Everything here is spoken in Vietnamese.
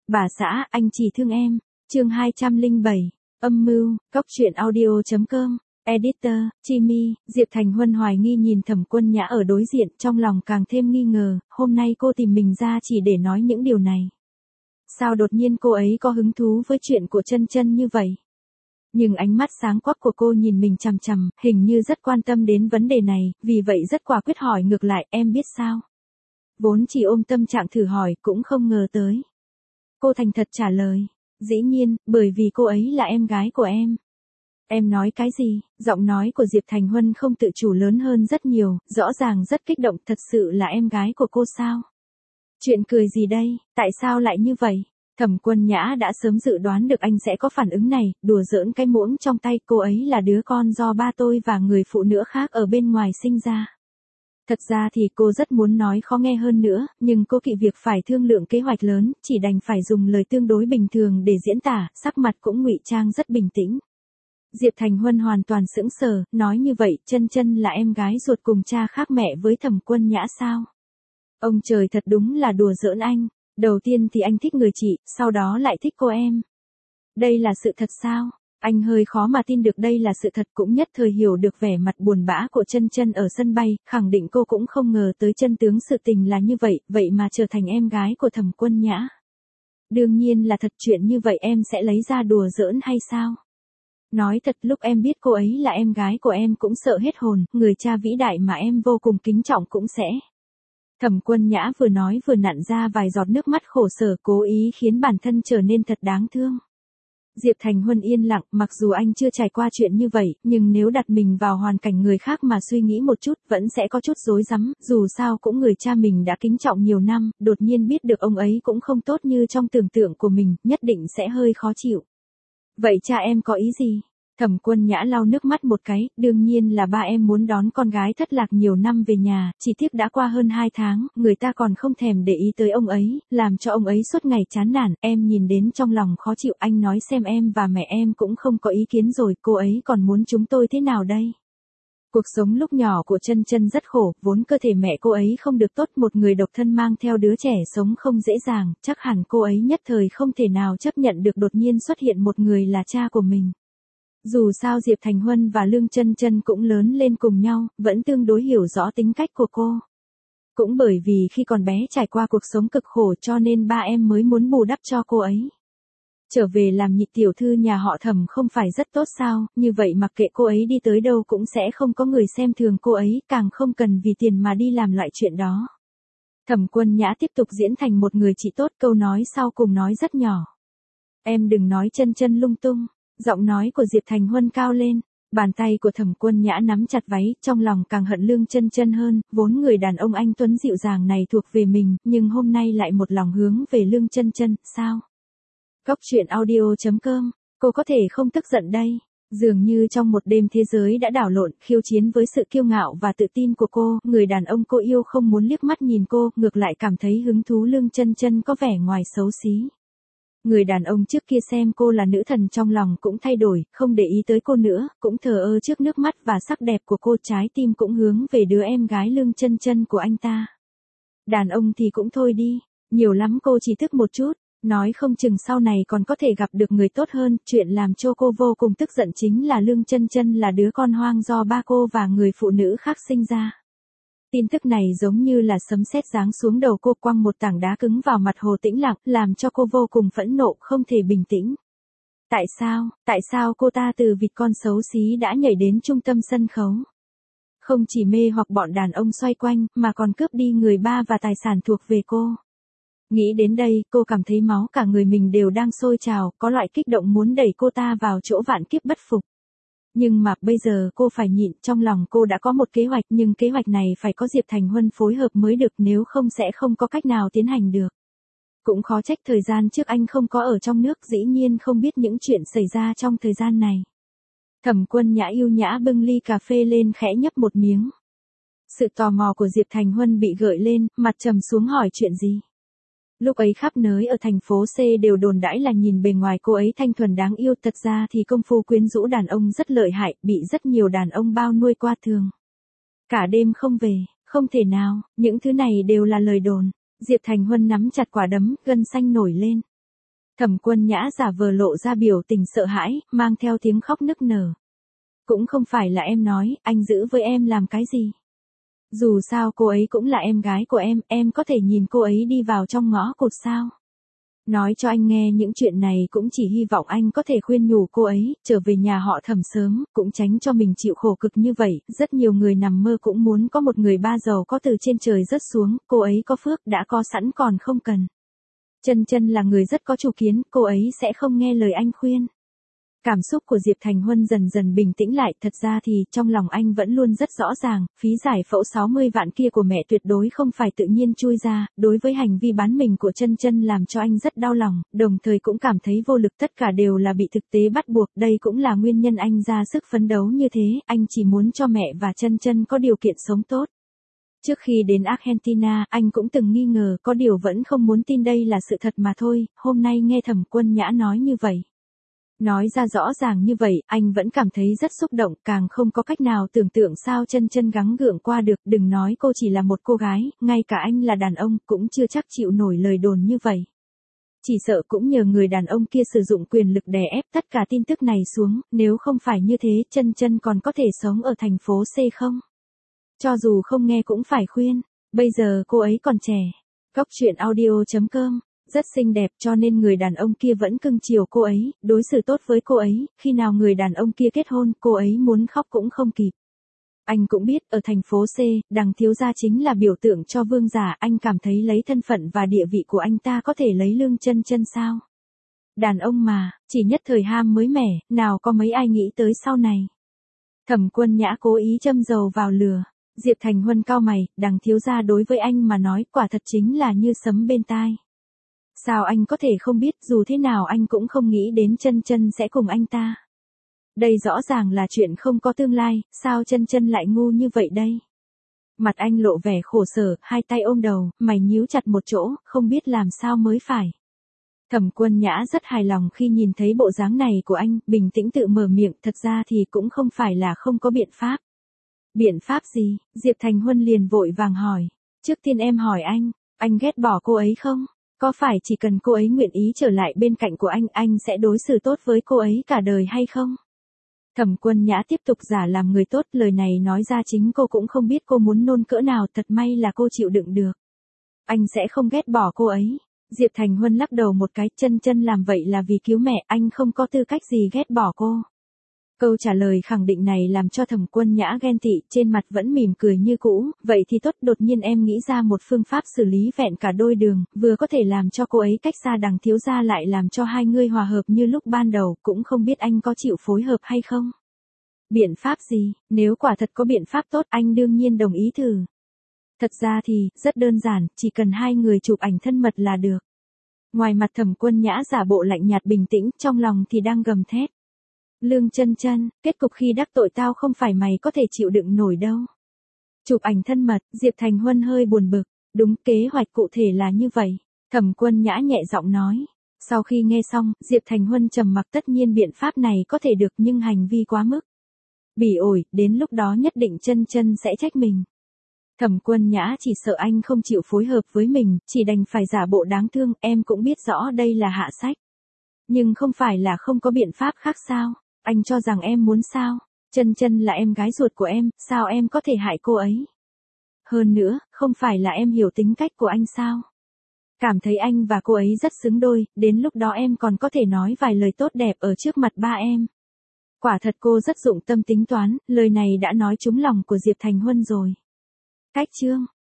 Bà xã, anh chỉ thương em. Chương 207. Âm mưu, Cóc truyện audio.com. Editor, Chimi. Diệp Thành Huân hoài nghi nhìn Thẩm Quân Nhã ở đối diện, trong lòng càng thêm nghi ngờ, hôm nay cô tìm mình ra chỉ để nói những điều này. Sao đột nhiên cô ấy có hứng thú với chuyện của Chân Chân như vậy? Nhưng ánh mắt sáng quắc của cô nhìn mình chằm chằm, hình như rất quan tâm đến vấn đề này, vì vậy rất quả quyết hỏi ngược lại, em biết sao? Vốn chỉ ôm tâm trạng thử hỏi, cũng không ngờ tới. Cô thành thật trả lời, dĩ nhiên, bởi vì cô ấy là em gái của em. Em nói cái gì? Giọng nói của Diệp Thành Huân không tự chủ lớn hơn rất nhiều, rõ ràng rất kích động, thật sự là em gái của cô sao? Chuyện cười gì đây, tại sao lại như vậy? Thẩm Quân Nhã đã sớm dự đoán được anh sẽ có phản ứng này, đùa giỡn cái muỗng trong tay, cô ấy là đứa con do ba tôi và người phụ nữ khác ở bên ngoài sinh ra. Thật ra thì cô rất muốn nói khó nghe hơn nữa, nhưng cô kỵ việc phải thương lượng kế hoạch lớn, chỉ đành phải dùng lời tương đối bình thường để diễn tả, sắc mặt cũng ngụy trang rất bình tĩnh. Diệp Thành Huân hoàn toàn sững sờ, nói như vậy, Chân Chân là em gái ruột cùng cha khác mẹ với Thẩm Quân Nhã sao? Ông trời thật đúng là đùa giỡn anh, đầu tiên thì anh thích người chị, sau đó lại thích cô em. Đây là sự thật sao? Anh hơi khó mà tin được đây là sự thật, cũng nhất thời hiểu được vẻ mặt buồn bã của Chân Chân ở sân bay, khẳng định cô cũng không ngờ tới chân tướng sự tình là như vậy, vậy mà trở thành em gái của Thẩm Quân Nhã. Đương nhiên là thật, chuyện như vậy em sẽ lấy ra đùa giỡn hay sao? Nói thật, lúc em biết cô ấy là em gái của em cũng sợ hết hồn, người cha vĩ đại mà em vô cùng kính trọng cũng sẽ. Thẩm Quân Nhã vừa nói vừa nặn ra vài giọt nước mắt khổ sở, cố ý khiến bản thân trở nên thật đáng thương. Diệp Thành Huân yên lặng, mặc dù anh chưa trải qua chuyện như vậy, nhưng nếu đặt mình vào hoàn cảnh người khác mà suy nghĩ một chút, vẫn sẽ có chút rối rắm, dù sao cũng người cha mình đã kính trọng nhiều năm, đột nhiên biết được ông ấy cũng không tốt như trong tưởng tượng của mình, nhất định sẽ hơi khó chịu. Vậy cha em có ý gì? Thẩm Quân Nhã lau nước mắt một cái, đương nhiên là ba em muốn đón con gái thất lạc nhiều năm về nhà, chỉ tiếc đã qua hơn 2 tháng, người ta còn không thèm để ý tới ông ấy, làm cho ông ấy suốt ngày chán nản, em nhìn đến trong lòng khó chịu, anh nói xem, em và mẹ em cũng không có ý kiến rồi, cô ấy còn muốn chúng tôi thế nào đây? Cuộc sống lúc nhỏ của Chân Chân rất khổ, vốn cơ thể mẹ cô ấy không được tốt, một người độc thân mang theo đứa trẻ sống không dễ dàng, chắc hẳn cô ấy nhất thời không thể nào chấp nhận được đột nhiên xuất hiện một người là cha của mình. Dù sao Diệp Thành Huân và Lương Chân Chân cũng lớn lên cùng nhau, vẫn tương đối hiểu rõ tính cách của cô. Cũng bởi vì khi còn bé trải qua cuộc sống cực khổ cho nên ba em mới muốn bù đắp cho cô ấy. Trở về làm nhị tiểu thư nhà họ Thẩm không phải rất tốt sao, như vậy mặc kệ cô ấy đi tới đâu cũng sẽ không có người xem thường cô ấy, càng không cần vì tiền mà đi làm loại chuyện đó. Thẩm Quân Nhã tiếp tục diễn thành một người chị tốt, câu nói sau cùng nói rất nhỏ. Em đừng nói Chân Chân lung tung. Giọng nói của Diệp Thành Huân cao lên, bàn tay của Thẩm Quân Nhã nắm chặt váy, trong lòng càng hận Lương Chân Chân hơn, vốn người đàn ông anh tuấn dịu dàng này thuộc về mình, nhưng hôm nay lại một lòng hướng về Lương Chân Chân, sao? Cóc truyện audio.com, cô có thể không tức giận đây. Dường như trong một đêm thế giới đã đảo lộn, khiêu chiến với sự kiêu ngạo và tự tin của cô, người đàn ông cô yêu không muốn liếc mắt nhìn cô, ngược lại cảm thấy hứng thú. Lương Chân Chân có vẻ ngoài xấu xí. Người đàn ông trước kia xem cô là nữ thần trong lòng cũng thay đổi, không để ý tới cô nữa, cũng thờ ơ trước nước mắt và sắc đẹp của cô, trái tim cũng hướng về đứa em gái Lương Chân Chân của anh ta. Đàn ông thì cũng thôi đi, nhiều lắm cô chỉ tức một chút, nói không chừng sau này còn có thể gặp được người tốt hơn, chuyện làm cho cô vô cùng tức giận chính là Lương Chân Chân là đứa con hoang do ba cô và người phụ nữ khác sinh ra. Tin tức này giống như là sấm sét giáng xuống đầu cô, quăng một tảng đá cứng vào mặt Hồ Tĩnh Lạc, làm cho cô vô cùng phẫn nộ, không thể bình tĩnh. Tại sao cô ta từ vịt con xấu xí đã nhảy đến trung tâm sân khấu? Không chỉ mê hoặc bọn đàn ông xoay quanh, mà còn cướp đi người ba và tài sản thuộc về cô. Nghĩ đến đây, cô cảm thấy máu cả người mình đều đang sôi trào, có loại kích động muốn đẩy cô ta vào chỗ vạn kiếp bất phục. Nhưng mà bây giờ cô phải nhịn, trong lòng cô đã có một kế hoạch, nhưng kế hoạch này phải có Diệp Thành Huân phối hợp mới được, nếu không sẽ không có cách nào tiến hành được. Cũng khó trách thời gian trước anh không có ở trong nước, dĩ nhiên không biết những chuyện xảy ra trong thời gian này. Thẩm Quân Nhã yêu nhã bưng ly cà phê lên, khẽ nhấp một miếng. Sự tò mò của Diệp Thành Huân bị gợi lên, mặt trầm xuống hỏi chuyện gì. Lúc ấy khắp nơi ở thành phố C đều đồn đãi là nhìn bề ngoài cô ấy thanh thuần đáng yêu, thật ra thì công phu quyến rũ đàn ông rất lợi hại, bị rất nhiều đàn ông bao nuôi qua thường. Cả đêm không về, không thể nào, những thứ này đều là lời đồn. Diệp Thành Huân nắm chặt quả đấm, gân xanh nổi lên. Thẩm Quân Nhã giả vờ lộ ra biểu tình sợ hãi, mang theo tiếng khóc nức nở. Cũng không phải là em nói, anh giữ với em làm cái gì? Dù sao cô ấy cũng là em gái của em có thể nhìn cô ấy đi vào trong ngõ cụt sao? Nói cho anh nghe những chuyện này cũng chỉ hy vọng anh có thể khuyên nhủ cô ấy, trở về nhà họ Thẩm sớm, cũng tránh cho mình chịu khổ cực như vậy, rất nhiều người nằm mơ cũng muốn có một người ba giàu có từ trên trời rớt xuống, cô ấy có phước đã có sẵn còn không cần. Chân Chân là người rất có chủ kiến, cô ấy sẽ không nghe lời anh khuyên. Cảm xúc của Diệp Thành Huân dần dần bình tĩnh lại, thật ra thì trong lòng anh vẫn luôn rất rõ ràng, phí giải phẫu 60 vạn kia của mẹ tuyệt đối không phải tự nhiên chui ra, đối với hành vi bán mình của Chân Chân làm cho anh rất đau lòng, đồng thời cũng cảm thấy vô lực, tất cả đều là bị thực tế bắt buộc, đây cũng là nguyên nhân anh ra sức phấn đấu như thế, anh chỉ muốn cho mẹ và Chân Chân có điều kiện sống tốt. Trước khi đến Argentina, anh cũng từng nghi ngờ, có điều vẫn không muốn tin đây là sự thật mà thôi, hôm nay nghe Thẩm Quân Nhã nói như vậy. Nói ra rõ ràng như vậy, anh vẫn cảm thấy rất xúc động, càng không có cách nào tưởng tượng sao Chân Chân gắng gượng qua được, đừng nói cô chỉ là một cô gái, ngay cả anh là đàn ông cũng chưa chắc chịu nổi lời đồn như vậy. Chỉ sợ cũng nhờ người đàn ông kia sử dụng quyền lực đè ép tất cả tin tức này xuống, nếu không phải như thế Chân Chân còn có thể sống ở thành phố C không? Cho dù không nghe cũng phải khuyên, bây giờ cô ấy còn trẻ. Cóc truyện audio.com rất xinh đẹp cho nên người đàn ông kia vẫn cưng chiều cô ấy, đối xử tốt với cô ấy, khi nào người đàn ông kia kết hôn, cô ấy muốn khóc cũng không kịp. Anh cũng biết, ở thành phố C, Đằng thiếu gia chính là biểu tượng cho vương giả, anh cảm thấy lấy thân phận và địa vị của anh ta có thể lấy lương Chân Chân sao? Đàn ông mà, chỉ nhất thời ham mới mẻ, nào có mấy ai nghĩ tới sau này. Thẩm Quân Nhã cố ý châm dầu vào lửa. Diệp Thành Huân cau mày, Đằng thiếu gia đối với anh mà nói quả thật chính là như sấm bên tai. Sao anh có thể không biết, dù thế nào anh cũng không nghĩ đến Chân Chân sẽ cùng anh ta. Đây rõ ràng là chuyện không có tương lai, sao Chân Chân lại ngu như vậy đây? Mặt anh lộ vẻ khổ sở, hai tay ôm đầu, mày nhíu chặt một chỗ, không biết làm sao mới phải. Thẩm Quân Nhã rất hài lòng khi nhìn thấy bộ dáng này của anh, bình tĩnh tự mở miệng, thật ra thì cũng không phải là không có biện pháp. Biện pháp gì? Diệp Thành Huân liền vội vàng hỏi. Trước tiên em hỏi anh ghét bỏ cô ấy không? Có phải chỉ cần cô ấy nguyện ý trở lại bên cạnh của anh sẽ đối xử tốt với cô ấy cả đời hay không? Thẩm Quân Nhã tiếp tục giả làm người tốt, lời này nói ra chính cô cũng không biết cô muốn nôn cỡ nào, thật may là cô chịu đựng được. Anh sẽ không ghét bỏ cô ấy. Diệp Thành Huân lắc đầu một cái, Chân Chân làm vậy là vì cứu mẹ, anh không có tư cách gì ghét bỏ cô. Câu trả lời khẳng định này làm cho Thẩm Quân Nhã ghen tị, trên mặt vẫn mỉm cười như cũ, vậy thì tốt, đột nhiên em nghĩ ra một phương pháp xử lý vẹn cả đôi đường, vừa có thể làm cho cô ấy cách xa Đằng thiếu gia lại làm cho hai người hòa hợp như lúc ban đầu, cũng không biết anh có chịu phối hợp hay không. Biện pháp gì? Nếu quả thật có biện pháp tốt anh đương nhiên đồng ý thử. Thật ra thì, rất đơn giản, chỉ cần hai người chụp ảnh thân mật là được. Ngoài mặt Thẩm Quân Nhã giả bộ lạnh nhạt bình tĩnh, trong lòng thì đang gầm thét. Lương Chân Chân, kết cục khi đắc tội tao không phải mày có thể chịu đựng nổi đâu. Chụp ảnh thân mật, Diệp Thành Huân hơi buồn bực, đúng kế hoạch cụ thể là như vậy. Thẩm Quân Nhã nhẹ giọng nói. Sau khi nghe xong, Diệp Thành Huân trầm mặc, tất nhiên biện pháp này có thể được nhưng hành vi quá mức. Bỉ ổi, đến lúc đó nhất định Chân Chân sẽ trách mình. Thẩm Quân Nhã chỉ sợ anh không chịu phối hợp với mình, chỉ đành phải giả bộ đáng thương, em cũng biết rõ đây là hạ sách. Nhưng không phải là không có biện pháp khác sao? Anh cho rằng em muốn sao? Chân Chân là em gái ruột của em, sao em có thể hại cô ấy? Hơn nữa, không phải là em hiểu tính cách của anh sao? Cảm thấy anh và cô ấy rất xứng đôi, đến lúc đó em còn có thể nói vài lời tốt đẹp ở trước mặt ba em. Quả thật cô rất dụng tâm tính toán, lời này đã nói trúng lòng của Diệp Thành Huân rồi. Cách chương